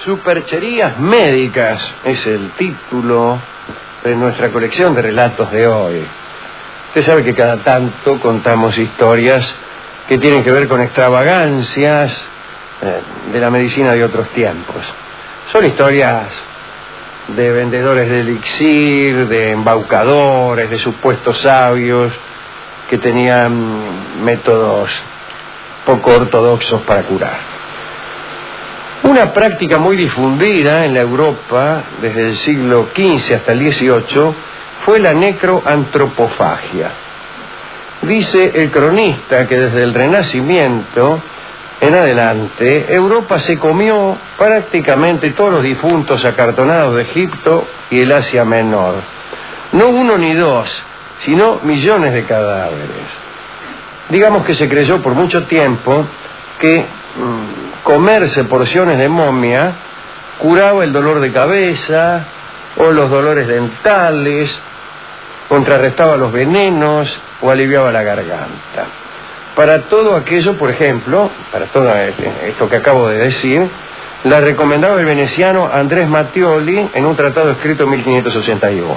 Supercherías médicas es el título de nuestra colección de relatos de hoy. Usted sabe que cada tanto contamos historias que tienen que ver con extravagancias de la medicina de otros tiempos. Son historias de vendedores de elixir, de embaucadores, de supuestos sabios que tenían métodos poco ortodoxos para curar. Una práctica muy difundida en la Europa desde el siglo XV hasta el XVIII fue la necroantropofagia. Dice el cronista que desde el Renacimiento en adelante Europa se comió prácticamente todos los difuntos acartonados de Egipto y el Asia Menor. No uno ni dos, sino millones de cadáveres. Digamos que se creyó por mucho tiempo que comerse porciones de momia curaba el dolor de cabeza o los dolores dentales, contrarrestaba los venenos o aliviaba la garganta. Para todo aquello, por ejemplo, para todo esto que acabo de decir, la recomendaba el veneciano Andrés Mattioli en un tratado escrito en 1581.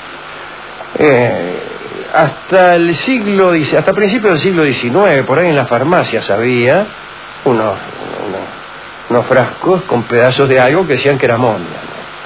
Hasta principios del siglo XIX, por ahí en las farmacias había unos frascos con pedazos de algo que decían que era momia.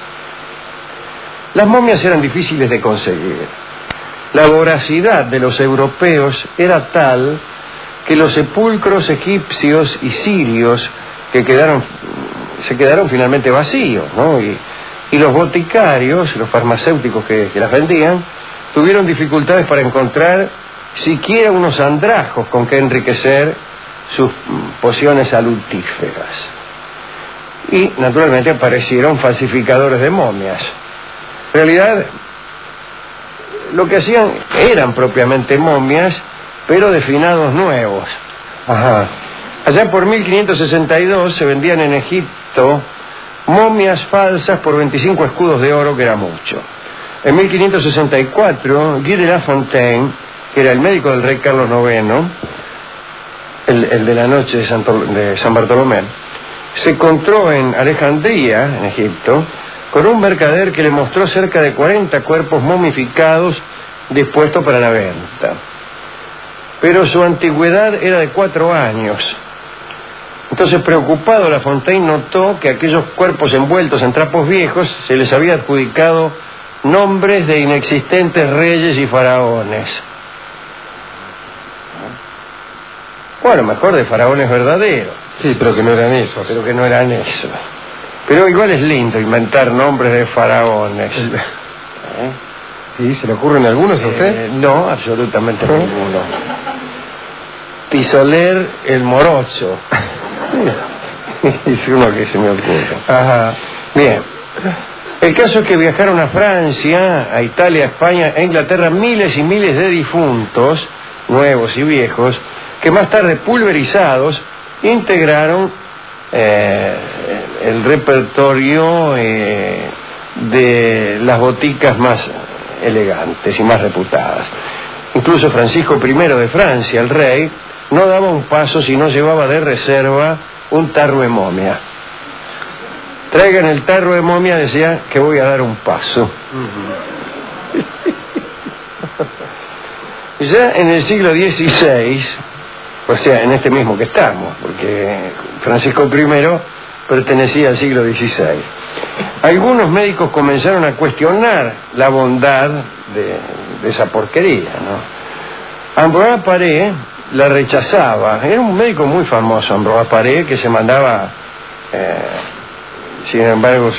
Las momias eran difíciles de conseguir. La voracidad de los europeos era tal que los sepulcros egipcios y sirios se quedaron finalmente vacíos, ¿no? Y los boticarios, los farmacéuticos que las vendían, tuvieron dificultades para encontrar siquiera unos andrajos con que enriquecer sus pociones salutíferas. Y naturalmente aparecieron falsificadores de momias. En realidad, lo que hacían eran propiamente momias, pero de finados nuevos. Allá por 1562 se vendían en Egipto momias falsas por 25 escudos de oro, que era mucho. En 1564, Guy de La Fontaine, que era el médico del rey Carlos IX, el de la noche de San Bartolomé, se encontró en Alejandría, en Egipto, con un mercader que le mostró cerca de 40 cuerpos momificados dispuestos para la venta. Pero su antigüedad era de 4 años. Entonces, preocupado, La Fontaine notó que a aquellos cuerpos envueltos en trapos viejos se les había adjudicado nombres de inexistentes reyes y faraones. Bueno, mejor de faraones verdaderos. Sí, pero que no eran esos. Pero igual es lindo inventar nombres de faraones. ¿Sí? ¿Se le ocurren algunos a usted? No, absolutamente ninguno. Pisoler el Morocho. Es uno que se me ocurre. Ajá. Bien. El caso es que viajaron a Francia, a Italia, a España, a Inglaterra, miles y miles de difuntos, nuevos y viejos, que más tarde, pulverizados, integraron el repertorio de las boticas más elegantes y más reputadas. Incluso Francisco I de Francia, el rey, no daba un paso si no llevaba de reserva un tarro de momia. Traigan el tarro de momia, decía, que voy a dar un paso. Ya en el siglo XVI, o sea, en este mismo que estamos, porque Francisco I pertenecía al siglo XVI, algunos médicos comenzaron a cuestionar la bondad de esa porquería, ¿no? Ambroise Paré la rechazaba. Era un médico muy famoso, Ambroise Paré, que se mandaba, sin embargo,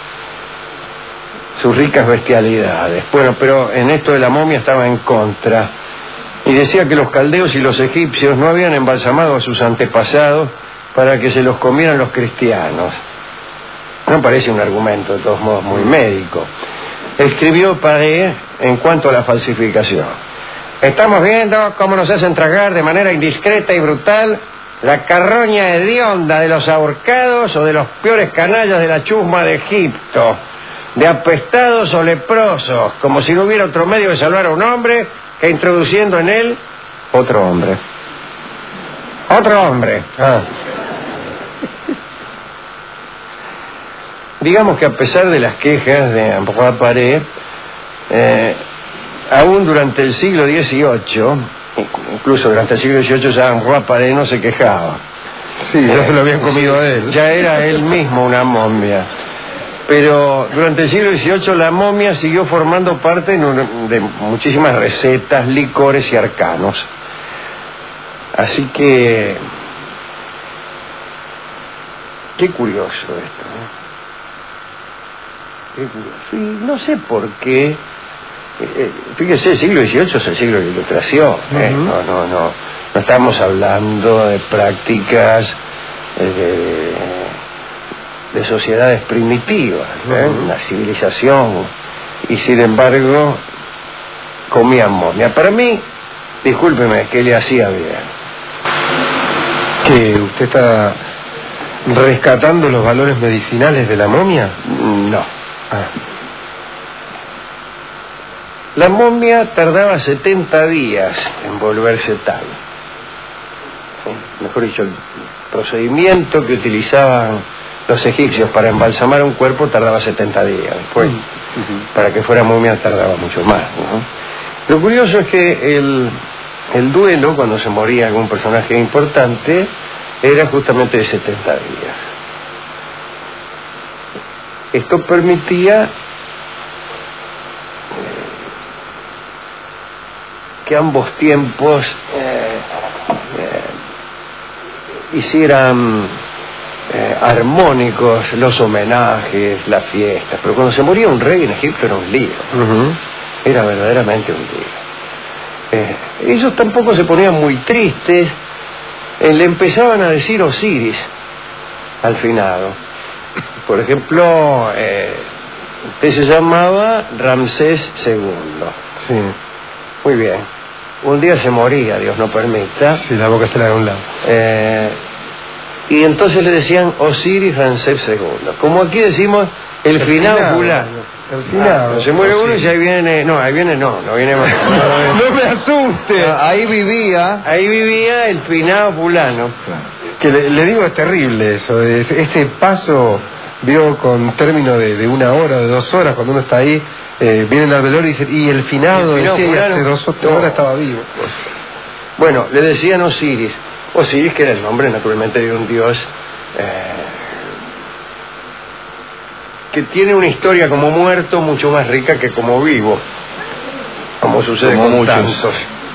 sus ricas bestialidades. Bueno, pero en esto de la momia estaba en contra. Y decía que los caldeos y los egipcios no habían embalsamado a sus antepasados para que se los comieran los cristianos. No parece un argumento, de todos modos, muy médico. Escribió Paré en cuanto a la falsificación: estamos viendo cómo nos hacen tragar de manera indiscreta y brutal la carroña hedionda de los ahorcados o de los peores canallas de la chusma de Egipto, de apestados o leprosos, como si no hubiera otro medio de salvar a un hombre que introduciendo en él otro hombre. digamos que a pesar de las quejas de Ambroise Paré, aún durante el siglo XVIII, incluso durante el siglo XVIII ya Ambroise Paré no se quejaba. Sí, ya se lo habían comido a él. Ya era él mismo una momia. Pero durante el siglo XVIII la momia siguió formando parte de muchísimas recetas, licores y arcanos. Así que... qué curioso esto, ¿eh? Qué curioso. Y no sé por qué... fíjese, el siglo XVIII es el siglo de la Ilustración. No estamos hablando de prácticas de sociedades primitivas, una civilización, y sin embargo comían momia. Para mí, discúlpeme, que le hacía bien. ¿Que usted está rescatando los valores medicinales de la momia? No. La momia tardaba 70 días en volverse tal. Mejor dicho, el procedimiento que utilizaban los egipcios para embalsamar un cuerpo tardaba 70 días. Después, para que fuera momia tardaba mucho más, ¿no? Lo curioso es que el duelo, cuando se moría algún personaje importante, era justamente de 70 días. Esto permitía que ambos tiempos hicieran armónicos los homenajes, las fiestas. Pero cuando se moría un rey en Egipto era un lío. Era verdaderamente un lío. Ellos tampoco se ponían muy tristes. Le empezaban a decir Osiris al finado. Por ejemplo, usted se llamaba Ramsés II. Sí. Muy bien. Un día se moría, Dios no permita. Sí, la boca se la de un lado. Y entonces le decían Osiris Ramsés II. Como aquí decimos, el finado fulano. El finado. Se muere uno y ahí viene... No viene más. No me asuste. Ahí vivía el finado fulano. Que le digo, es terrible eso. Ese paso, vio, con término de 1 hora, de 2 horas, cuando uno está ahí, vienen al velorio y dicen, y el finado decía, hace 2 horas estaba vivo. Bueno, le decían Osiris. Osiris, que era el nombre naturalmente de un dios que tiene una historia como muerto mucho más rica que como vivo, como sucede con muchos. Tantos.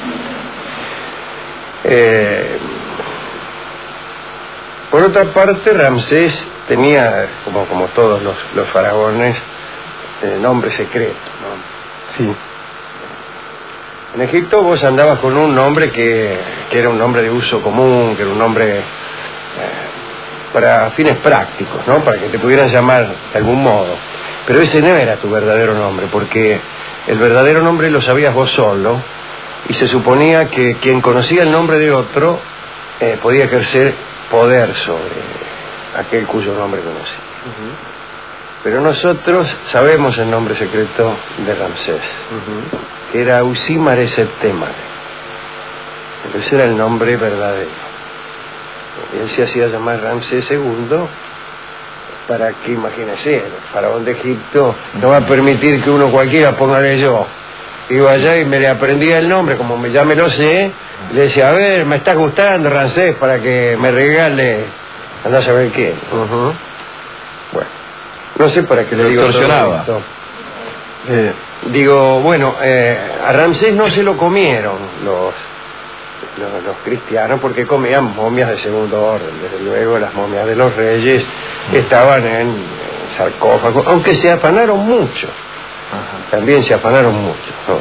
Por otra parte, Ramsés tenía, como todos los faraones, nombre secreto, ¿no? Sí. En Egipto vos andabas con un nombre que era un nombre de uso común, que era un nombre para fines prácticos, ¿no? Para que te pudieran llamar de algún modo. Pero ese no era tu verdadero nombre, porque el verdadero nombre lo sabías vos solo, y se suponía que quien conocía el nombre de otro podía ejercer poder sobre aquel cuyo nombre conocía. Pero nosotros sabemos el nombre secreto de Ramsés, que era Usimaresetemare. Pero ese era el nombre verdadero. Él se hacía llamar Ramsés II para que, imagínese, el faraón de Egipto no va a permitir que uno cualquiera póngale yo. Iba allá y me le aprendía el nombre, como ya me lo sé, le decía, a ver, me está gustando Ramsés para que me regale, andá a saber qué. Bueno, no sé para qué le digo todo esto. Digo, bueno, a Ramsés no se lo comieron los cristianos, porque comían momias de segundo orden. Desde luego las momias de los reyes estaban en sarcófagos, aunque se afanaron mucho. También se afanaron mucho, ¿no?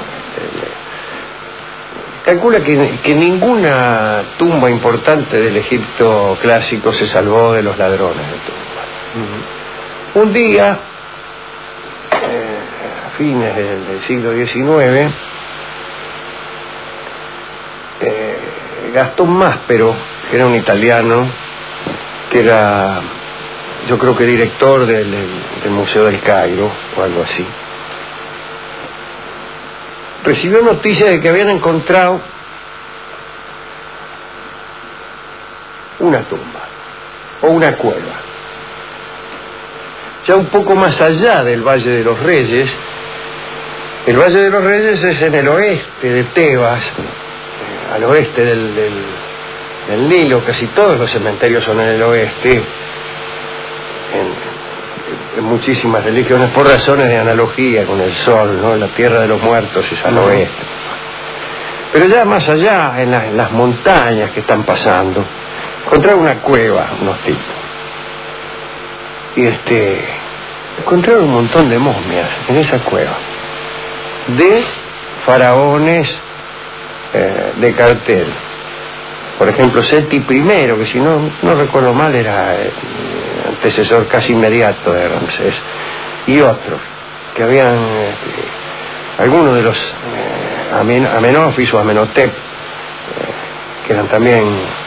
Calcula que ninguna tumba importante del Egipto clásico se salvó de los ladrones de tumbas. Un día, a fines del siglo XIX, Gastón Maspero, que era un italiano, que era, yo creo que director del Museo del Cairo o algo así, recibió noticia de que habían encontrado una tumba o una cueva. ya un poco más allá del Valle de los Reyes. El Valle de los Reyes es en el oeste de Tebas, al oeste del Nilo. Casi todos los cementerios son en el oeste, en muchísimas religiones, por razones de analogía con el sol, ¿no? La tierra de los muertos es al oeste. Pero ya más allá, en las montañas que están pasando, encontraron una cueva, unos tipos. Y encontraron un montón de momias en esa cueva, de faraones de cartel. Por ejemplo, Seti I, que si no recuerdo mal era antecesor casi inmediato de Ramsés, y otros, que habían, algunos de los Amenofis o Amenhotep, que eran también,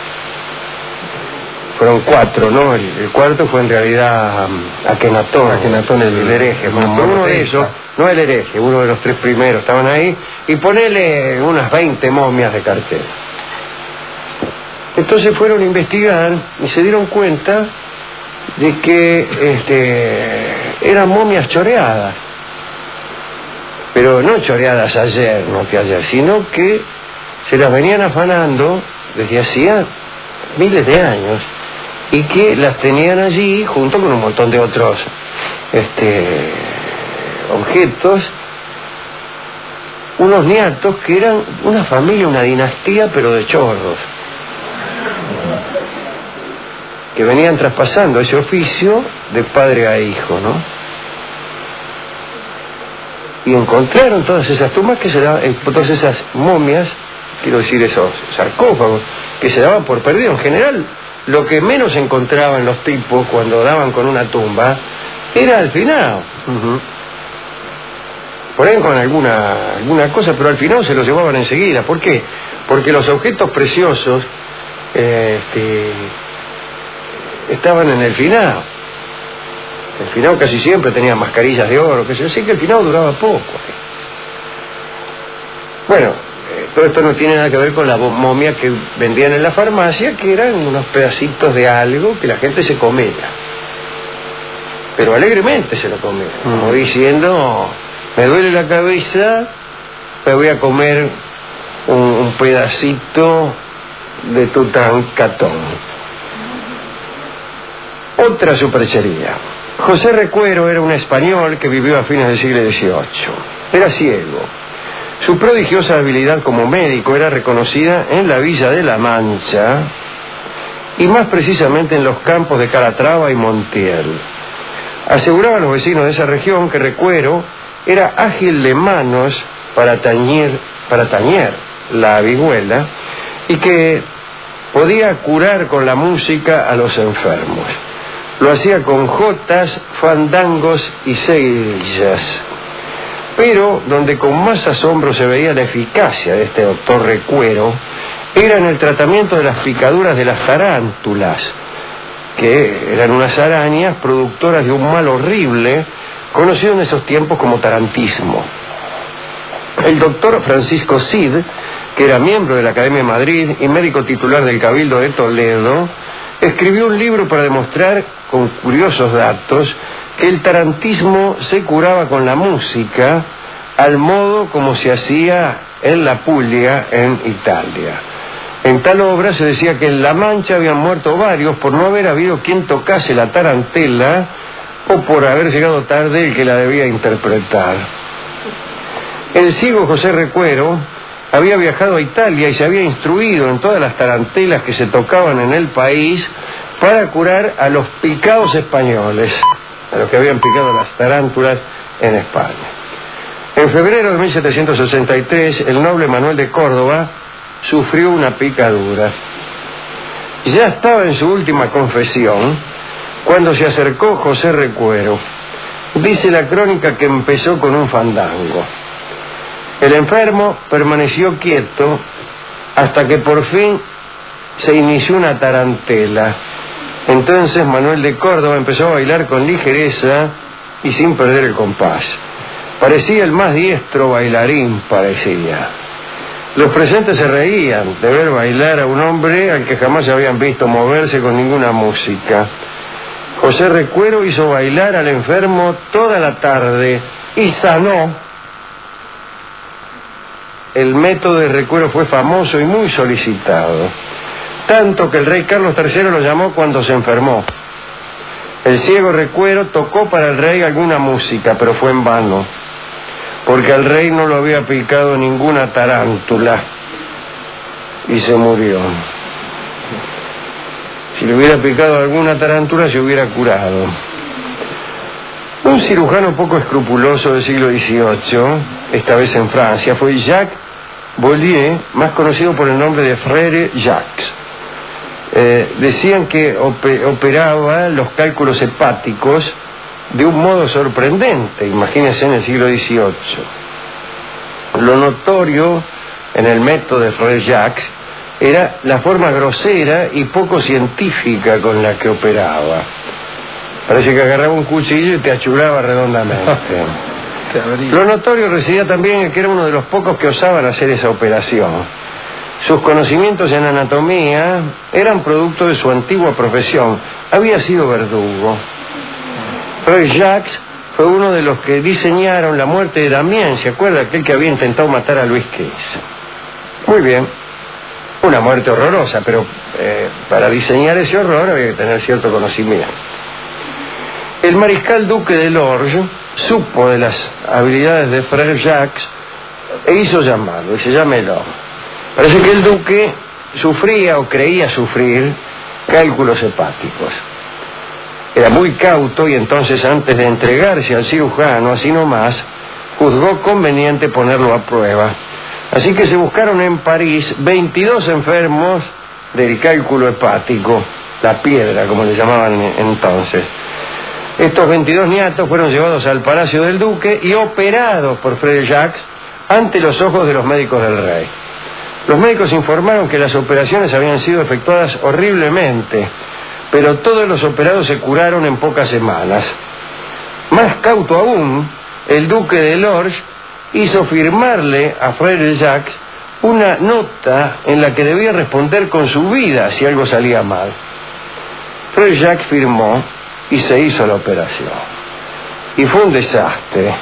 fueron 4, ¿no? El cuarto fue en realidad Akenatón el hereje. Uno de esos, no el hereje, uno de los 3 primeros estaban ahí, y ponele unas 20 momias de cartel. Entonces fueron a investigar y se dieron cuenta de que eran momias choreadas, pero no choreadas ayer, no que ayer, sino que se las venían afanando desde hacía miles de años, y que las tenían allí junto con un montón de otros objetos, unos niatos que eran una familia, una dinastía, pero de chorros, que venían traspasando ese oficio de padre a hijo, ¿no? Y encontraron todas esas tumbas que se daban, todas esas momias, quiero decir esos sarcófagos, que se daban por perdido. En general, lo que menos encontraban los tipos cuando daban con una tumba era al final. Por ahí con alguna cosa, pero al final se los llevaban enseguida. ¿Por qué? Porque los objetos preciosos estaban en el finado. El finado casi siempre tenía mascarillas de oro, que sé yo, así que el finado duraba poco. Bueno, todo esto no tiene nada que ver con la momia que vendían en la farmacia, que eran unos pedacitos de algo que la gente se comía, pero alegremente se lo comía, como diciendo, me duele la cabeza, me voy a comer un pedacito de Tutankamón. Otra superchería. José Recuero era un español que vivió a fines del siglo XVIII. Era ciego. Su prodigiosa habilidad como médico era reconocida en la villa de La Mancha, y más precisamente en los campos de Calatrava y Montiel. Aseguraban los vecinos de esa región que Recuero era ágil de manos para tañer la vihuela, y que podía curar con la música a los enfermos. Lo hacía con jotas, fandangos y seguillas. Pero donde con más asombro se veía la eficacia de este doctor Recuero era en el tratamiento de las picaduras de las tarántulas, que eran unas arañas productoras de un mal horrible, conocido en esos tiempos como tarantismo. El doctor Francisco Cid, que era miembro de la Academia de Madrid y médico titular del Cabildo de Toledo, escribió un libro para demostrar, con curiosos datos, que el tarantismo se curaba con la música, al modo como se hacía en la Puglia, en Italia. En tal obra se decía que en La Mancha habían muerto varios por no haber habido quien tocase la tarantela, o por haber llegado tarde el que la debía interpretar. El ciego José Recuero había viajado a Italia y se había instruido en todas las tarantelas que se tocaban en el país para curar a los picados españoles, a los que habían picado las tarántulas en España. En febrero de 1763, el noble Manuel de Córdoba sufrió una picadura. Ya estaba en su última confesión cuando se acercó José Recuero. Dice la crónica que empezó con un fandango. El enfermo permaneció quieto hasta que por fin se inició una tarantela. Entonces Manuel de Córdoba empezó a bailar con ligereza y sin perder el compás. Parecía el más diestro bailarín, parecía. Los presentes se reían de ver bailar a un hombre al que jamás se habían visto moverse con ninguna música. José Recuero hizo bailar al enfermo toda la tarde y sanó. El método de Recuero fue famoso y muy solicitado, tanto que el rey Carlos III lo llamó cuando se enfermó. El ciego Recuero tocó para el rey alguna música, pero fue en vano, porque al rey no lo había picado ninguna tarántula y se murió. Si le hubiera picado alguna tarántula se hubiera curado. Un cirujano poco escrupuloso del siglo XVIII, esta vez en Francia, fue Jacques Bollier, más conocido por el nombre de Frère Jacques. Decían que operaba los cálculos hepáticos de un modo sorprendente, imagínense, en el siglo XVIII. Lo notorio en el método de Frère Jacques era la forma grosera y poco científica con la que operaba. Parece que agarraba un cuchillo y te achuraba redondamente. Lo notorio residía también en que era uno de los pocos que osaban hacer esa operación. Sus conocimientos en anatomía eran producto de su antigua profesión. Había sido verdugo. Frère Jacques fue uno de los que diseñaron la muerte de Damiens, ¿se acuerda? Aquel que había intentado matar a Luis XV. Muy bien. Una muerte horrorosa, pero para diseñar ese horror había que tener cierto conocimiento. El mariscal duque de Lorge supo de las habilidades de Frère Jacques e hizo llamarlo, y se llámelo. Parece que el duque sufría o creía sufrir cálculos hepáticos. Era muy cauto y entonces, antes de entregarse al cirujano así nomás, juzgó conveniente ponerlo a prueba. Así que se buscaron en París 22 enfermos del cálculo hepático, la piedra, como le llamaban entonces. Estos 22 niatos fueron llevados al palacio del duque y operados por Frère Jacques ante los ojos de los médicos del rey. Los médicos informaron que las operaciones habían sido efectuadas horriblemente, pero todos los operados se curaron en pocas semanas. Más cauto aún, el duque de Lorge hizo firmarle a Frère Jacques una nota en la que debía responder con su vida si algo salía mal. Frère Jacques firmó y se hizo la operación. Y fue un desastre.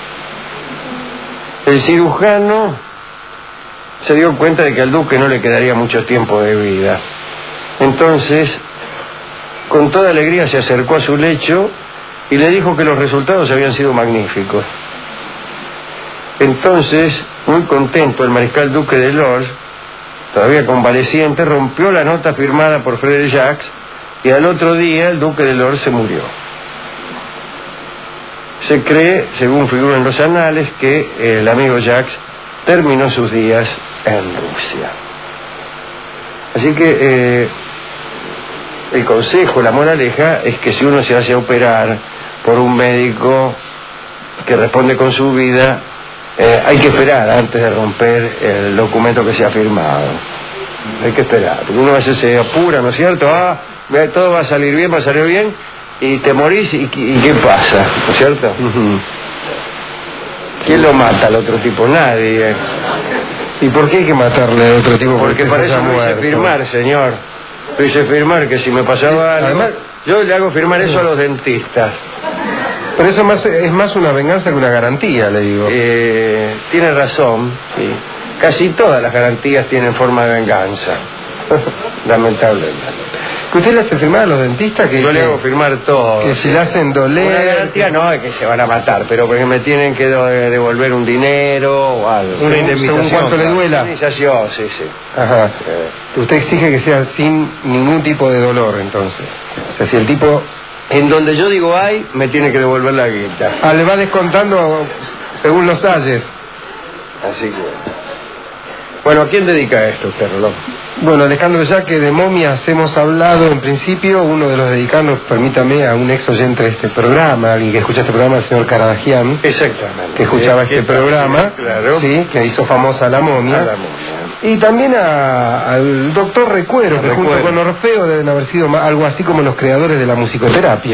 El cirujano se dio cuenta de que al duque no le quedaría mucho tiempo de vida. Entonces, con toda alegría se acercó a su lecho y le dijo que los resultados habían sido magníficos. Entonces, muy contento, el mariscal duque de Lorge, todavía convaleciente, rompió la nota firmada por Frère Jacques y al otro día el duque de Lorge se murió. Se cree, según figura en los anales, que el amigo Jacques terminó sus días en Rusia. Así que el consejo, la moraleja, es que si uno se hace operar por un médico que responde con su vida, hay que esperar antes de romper el documento que se ha firmado. Hay que esperar, porque uno a veces se apura, ¿no es cierto? Todo va a salir bien, va a salir bien, y te morís, ¿y qué pasa? ¿No es cierto? ¿Quién lo mata al otro tipo? Nadie. ¿Y por qué hay que matarle al otro tipo? Porque para eso lo hice firmar, señor. Lo hice firmar que si me pasaba algo... Además, yo le hago firmar eso a los dentistas. Pero eso es más una venganza que una garantía, le digo. Tiene razón, sí. Casi todas las garantías tienen forma de venganza. Lamentablemente. ¿Que usted le hace firmar a los dentistas? Yo le hago firmar todo. Que si le hacen doler... Una garantía no es que se van a matar, pero porque me tienen que devolver un dinero o algo. Una indemnización. ¿Según cuánto le duela? Indemnización, sí. Ajá. Usted exige que sea sin ningún tipo de dolor, entonces. O sea, si el tipo... En donde yo digo hay, me tiene que devolver la guita. Le va descontando según los ayes. Así que... Bueno, ¿a quién dedica esto usted, Rolón? Bueno, Alejandro, ya que de momias hemos hablado en principio, uno de los dedicados, permítame, a un ex oyente de este programa, alguien que escucha este programa, el señor Caradagian. Exactamente. Que escuchaba este programa, claro. Sí, que hizo famosa la momia. Y también al doctor Recuero, que junto con Orfeo deben haber sido algo así como los creadores de la musicoterapia.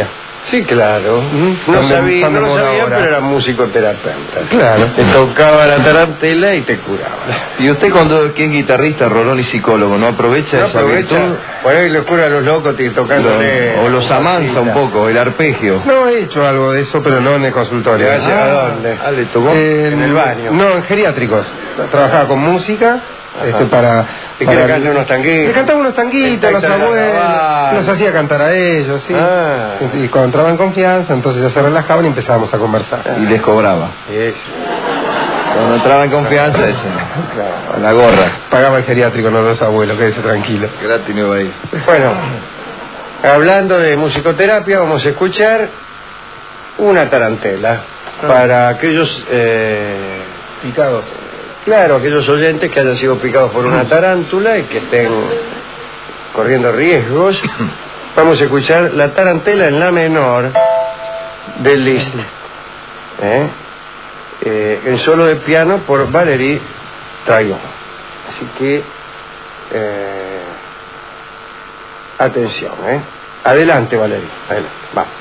Sí, claro. No sabía, pero era musicoterapeuta. Claro. Te tocaba la tarantela y te curaba. Y usted, cuando que es guitarrista, Rolón, y psicólogo, ¿no aprovecha esa virtud? Por ahí lo cura a los locos tocándole. O los amansa un poco, el arpegio. No he hecho algo de eso, pero no en el consultorio. ¿A dónde? ¿Le tocó? En el baño. No, en geriátricos. Trabajaba con música. Para cantar unos tanguitos. Le cantaba unos tanguitos a los abuelos, los hacía cantar a ellos, sí. Y cuando entraba en confianza, entonces ya se relajaban y empezábamos a conversar. Y les cobraba. Eso. Cuando entraba en confianza, a la gorra. Pagaba el geriátrico, no los abuelos, quédese tranquilo. Gratis me va a ir. Bueno, hablando de musicoterapia, vamos a escuchar una tarantela para aquellos picados. Claro, aquellos oyentes que hayan sido picados por una tarántula y que estén corriendo riesgos. Vamos a escuchar la tarantela en la menor del Liszt. El solo de piano por Valérie Traillon. Así que atención, adelante, Valérie, adelante, vamos.